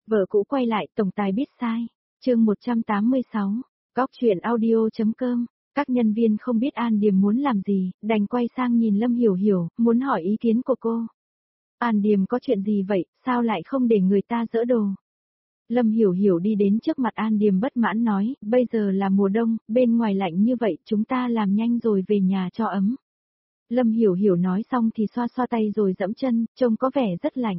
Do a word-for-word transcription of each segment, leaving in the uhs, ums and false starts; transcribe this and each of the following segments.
Vợ cũ quay lại, tổng tài biết sai. Chương một trăm tám mươi sáu. Góc truyện audio.com. Các nhân viên không biết An Điềm muốn làm gì, đành quay sang nhìn Lâm Hiểu Hiểu, muốn hỏi ý kiến của cô. An Điềm có chuyện gì vậy, sao lại không để người ta dỡ đồ? Lâm Hiểu Hiểu đi đến trước mặt An Điềm bất mãn nói, bây giờ là mùa đông, bên ngoài lạnh như vậy, chúng ta làm nhanh rồi về nhà cho ấm. Lâm Hiểu Hiểu nói xong thì xoa xoa tay rồi dẫm chân, trông có vẻ rất lạnh.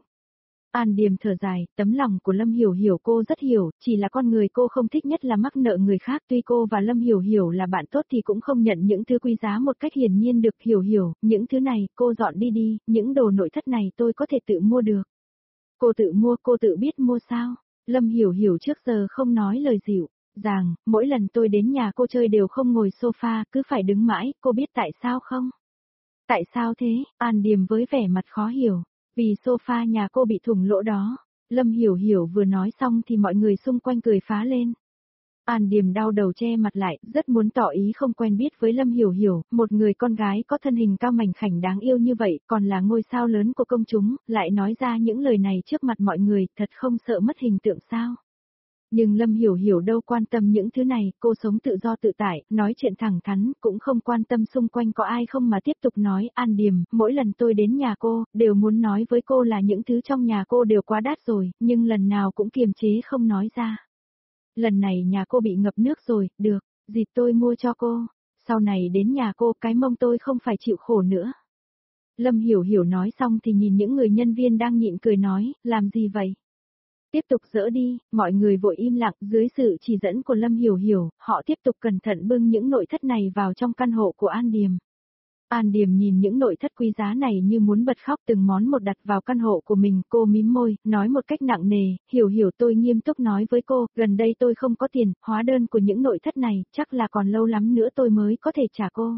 An Điềm thở dài, tấm lòng của Lâm Hiểu Hiểu cô rất hiểu, chỉ là con người cô không thích nhất là mắc nợ người khác, tuy cô và Lâm Hiểu Hiểu là bạn tốt thì cũng không nhận những thứ quý giá một cách hiển nhiên được. Hiểu Hiểu, những thứ này, cô dọn đi đi, những đồ nội thất này tôi có thể tự mua được. Cô tự mua, cô tự biết mua sao? Lâm Hiểu Hiểu trước giờ không nói lời dịu dàng, mỗi lần tôi đến nhà cô chơi đều không ngồi sofa, cứ phải đứng mãi, cô biết tại sao không? Tại sao thế? An Điềm với vẻ mặt khó hiểu. Vì sofa nhà cô bị thủng lỗ đó. Lâm Hiểu Hiểu vừa nói xong thì mọi người xung quanh cười phá lên. An Điềm đau đầu che mặt lại, rất muốn tỏ ý không quen biết với Lâm Hiểu Hiểu, một người con gái có thân hình cao mảnh khảnh đáng yêu như vậy, còn là ngôi sao lớn của công chúng, lại nói ra những lời này trước mặt mọi người, thật không sợ mất hình tượng sao? Nhưng Lâm Hiểu Hiểu đâu quan tâm những thứ này, cô sống tự do tự tại, nói chuyện thẳng thắn, cũng không quan tâm xung quanh có ai không mà tiếp tục nói, An Điềm, mỗi lần tôi đến nhà cô, đều muốn nói với cô là những thứ trong nhà cô đều quá đắt rồi, nhưng lần nào cũng kiềm chế không nói ra. Lần này nhà cô bị ngập nước rồi, được, dịp tôi mua cho cô, sau này đến nhà cô cái mông tôi không phải chịu khổ nữa. Lâm Hiểu Hiểu nói xong thì nhìn những người nhân viên đang nhịn cười nói, làm gì vậy? Tiếp tục dỡ đi, mọi người vội im lặng, dưới sự chỉ dẫn của Lâm Hiểu Hiểu, họ tiếp tục cẩn thận bưng những nội thất này vào trong căn hộ của An Điềm. An Điềm nhìn những nội thất quý giá này như muốn bật khóc, từng món một đặt vào căn hộ của mình, cô mím môi, nói một cách nặng nề, Hiểu Hiểu tôi nghiêm túc nói với cô, gần đây tôi không có tiền, hóa đơn của những nội thất này, chắc là còn lâu lắm nữa tôi mới có thể trả cô.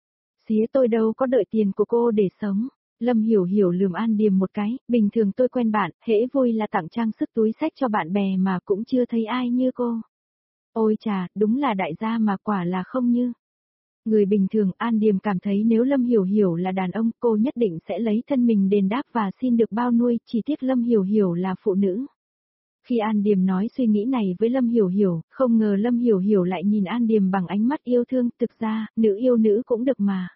Xía tôi đâu có đợi tiền của cô để sống. Lâm Hiểu Hiểu lườm An Điềm một cái, bình thường tôi quen bạn, hễ vui là tặng trang sức túi xách cho bạn bè mà cũng chưa thấy ai như cô. Ôi chà, đúng là đại gia mà quả là không như. Người bình thường, An Điềm cảm thấy nếu Lâm Hiểu Hiểu là đàn ông, cô nhất định sẽ lấy thân mình đền đáp và xin được bao nuôi, chỉ tiếc Lâm Hiểu Hiểu là phụ nữ. Khi An Điềm nói suy nghĩ này với Lâm Hiểu Hiểu, không ngờ Lâm Hiểu Hiểu lại nhìn An Điềm bằng ánh mắt yêu thương, thực ra, nữ yêu nữ cũng được mà.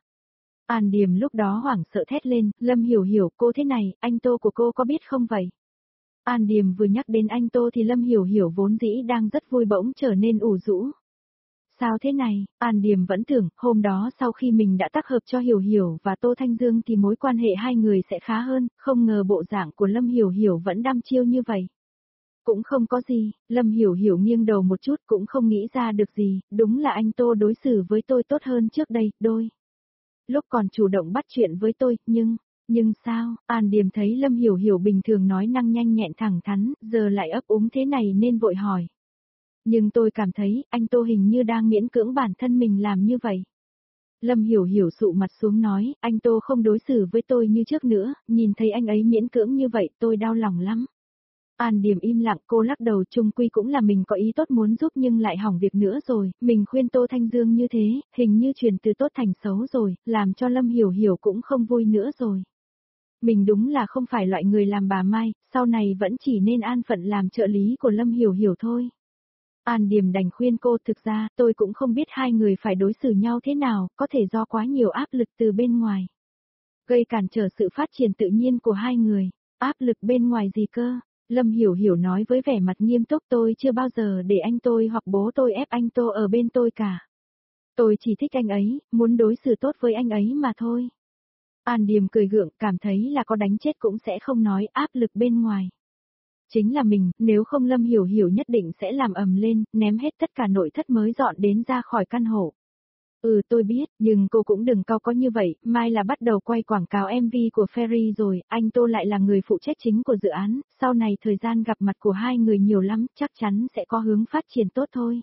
An Điềm lúc đó hoảng sợ thét lên, Lâm Hiểu Hiểu, cô thế này, anh Tô của cô có biết không vậy? An Điềm vừa nhắc đến anh Tô thì Lâm Hiểu Hiểu vốn dĩ đang rất vui bỗng trở nên ủ rũ. Sao thế này? An Điềm vẫn tưởng, hôm đó sau khi mình đã tác hợp cho Hiểu Hiểu và Tô Thanh Dương thì mối quan hệ hai người sẽ khá hơn, không ngờ bộ dạng của Lâm Hiểu Hiểu vẫn đăm chiêu như vậy. Cũng không có gì, Lâm Hiểu Hiểu nghiêng đầu một chút cũng không nghĩ ra được gì, đúng là anh Tô đối xử với tôi tốt hơn trước đây, đôi. Lúc còn chủ động bắt chuyện với tôi, nhưng, nhưng sao, An Điềm thấy Lâm Hiểu Hiểu bình thường nói năng nhanh nhẹn thẳng thắn, giờ lại ấp úng thế này nên vội hỏi. Nhưng tôi cảm thấy, anh Tô hình như đang miễn cưỡng bản thân mình làm như vậy. Lâm Hiểu Hiểu sụ mặt xuống nói, anh Tô không đối xử với tôi như trước nữa, nhìn thấy anh ấy miễn cưỡng như vậy tôi đau lòng lắm. An Điềm im lặng, cô lắc đầu, chung quy cũng là mình có ý tốt muốn giúp nhưng lại hỏng việc nữa rồi, mình khuyên Tô Thanh Dương như thế, hình như chuyển từ tốt thành xấu rồi, làm cho Lâm Hiểu Hiểu cũng không vui nữa rồi. Mình đúng là không phải loại người làm bà Mai, sau này vẫn chỉ nên an phận làm trợ lý của Lâm Hiểu Hiểu thôi. An Điềm đành khuyên cô, thực ra, tôi cũng không biết hai người phải đối xử nhau thế nào, có thể do quá nhiều áp lực từ bên ngoài. Gây cản trở sự phát triển tự nhiên của hai người, áp lực bên ngoài gì cơ? Lâm Hiểu Hiểu nói với vẻ mặt nghiêm túc, tôi chưa bao giờ để anh tôi hoặc bố tôi ép anh Tô ở bên tôi cả. Tôi chỉ thích anh ấy, muốn đối xử tốt với anh ấy mà thôi. An Điềm cười gượng, cảm thấy là có đánh chết cũng sẽ không nói áp lực bên ngoài. Chính là mình, nếu không Lâm Hiểu Hiểu nhất định sẽ làm ầm lên, ném hết tất cả nội thất mới dọn đến ra khỏi căn hộ. Ừ tôi biết, nhưng cô cũng đừng cao có như vậy, mai là bắt đầu quay quảng cáo em vê của Ferry rồi, anh Tô lại là người phụ trách chính của dự án, sau này thời gian gặp mặt của hai người nhiều lắm, chắc chắn sẽ có hướng phát triển tốt thôi.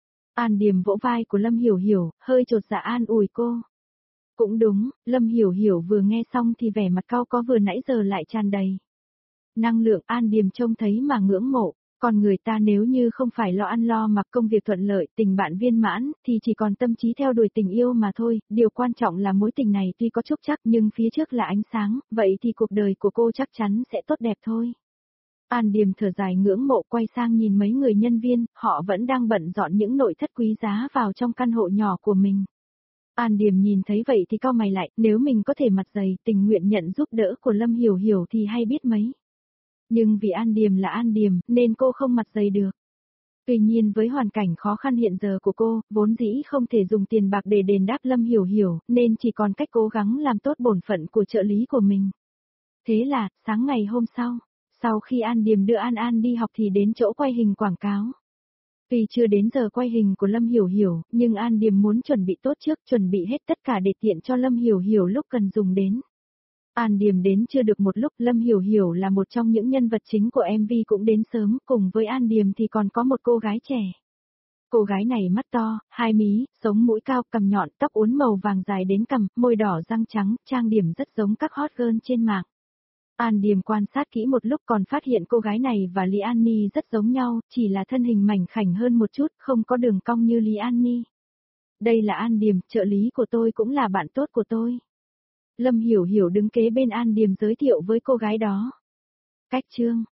An Điềm vỗ vai của Lâm Hiểu Hiểu, hơi chột dạ an ủi cô. Cũng đúng, Lâm Hiểu Hiểu vừa nghe xong thì vẻ mặt cau có vừa nãy giờ lại tràn đầy năng lượng. An Điềm trông thấy mà ngưỡng mộ. Còn người ta nếu như không phải lo ăn lo mặc công việc thuận lợi, tình bạn viên mãn, thì chỉ còn tâm trí theo đuổi tình yêu mà thôi, điều quan trọng là mối tình này tuy có trúc trắc nhưng phía trước là ánh sáng, vậy thì cuộc đời của cô chắc chắn sẽ tốt đẹp thôi. An Điềm thở dài ngưỡng mộ quay sang nhìn mấy người nhân viên, họ vẫn đang bận dọn những nội thất quý giá vào trong căn hộ nhỏ của mình. An Điềm nhìn thấy vậy thì cau mày lại, nếu mình có thể mặt dày tình nguyện nhận giúp đỡ của Lâm Hiểu Hiểu thì hay biết mấy. Nhưng vì An Điềm là An Điềm, nên cô không mặt dày được. Tuy nhiên với hoàn cảnh khó khăn hiện giờ của cô, vốn dĩ không thể dùng tiền bạc để đền đáp Lâm Hiểu Hiểu, nên chỉ còn cách cố gắng làm tốt bổn phận của trợ lý của mình. Thế là, sáng ngày hôm sau, sau khi An Điềm đưa An An đi học thì đến chỗ quay hình quảng cáo. Tuy chưa đến giờ quay hình của Lâm Hiểu Hiểu, nhưng An Điềm muốn chuẩn bị tốt trước, chuẩn bị hết tất cả để tiện cho Lâm Hiểu Hiểu lúc cần dùng đến. An Điềm đến chưa được một lúc, Lâm Hiểu Hiểu là một trong những nhân vật chính của em vê cũng đến sớm, cùng với An Điềm thì còn có một cô gái trẻ. Cô gái này mắt to, hai mí, sống mũi cao, cằm nhọn, tóc uốn màu vàng dài đến cằm, môi đỏ răng trắng, trang điểm rất giống các hot girl trên mạng. An Điềm quan sát kỹ một lúc còn phát hiện cô gái này và Lý An Ni rất giống nhau, chỉ là thân hình mảnh khảnh hơn một chút, không có đường cong như Lý An Ni. Đây là An Điềm, trợ lý của tôi cũng là bạn tốt của tôi. Lâm Hiểu Hiểu đứng kế bên An Điềm giới thiệu với cô gái đó. Cách chương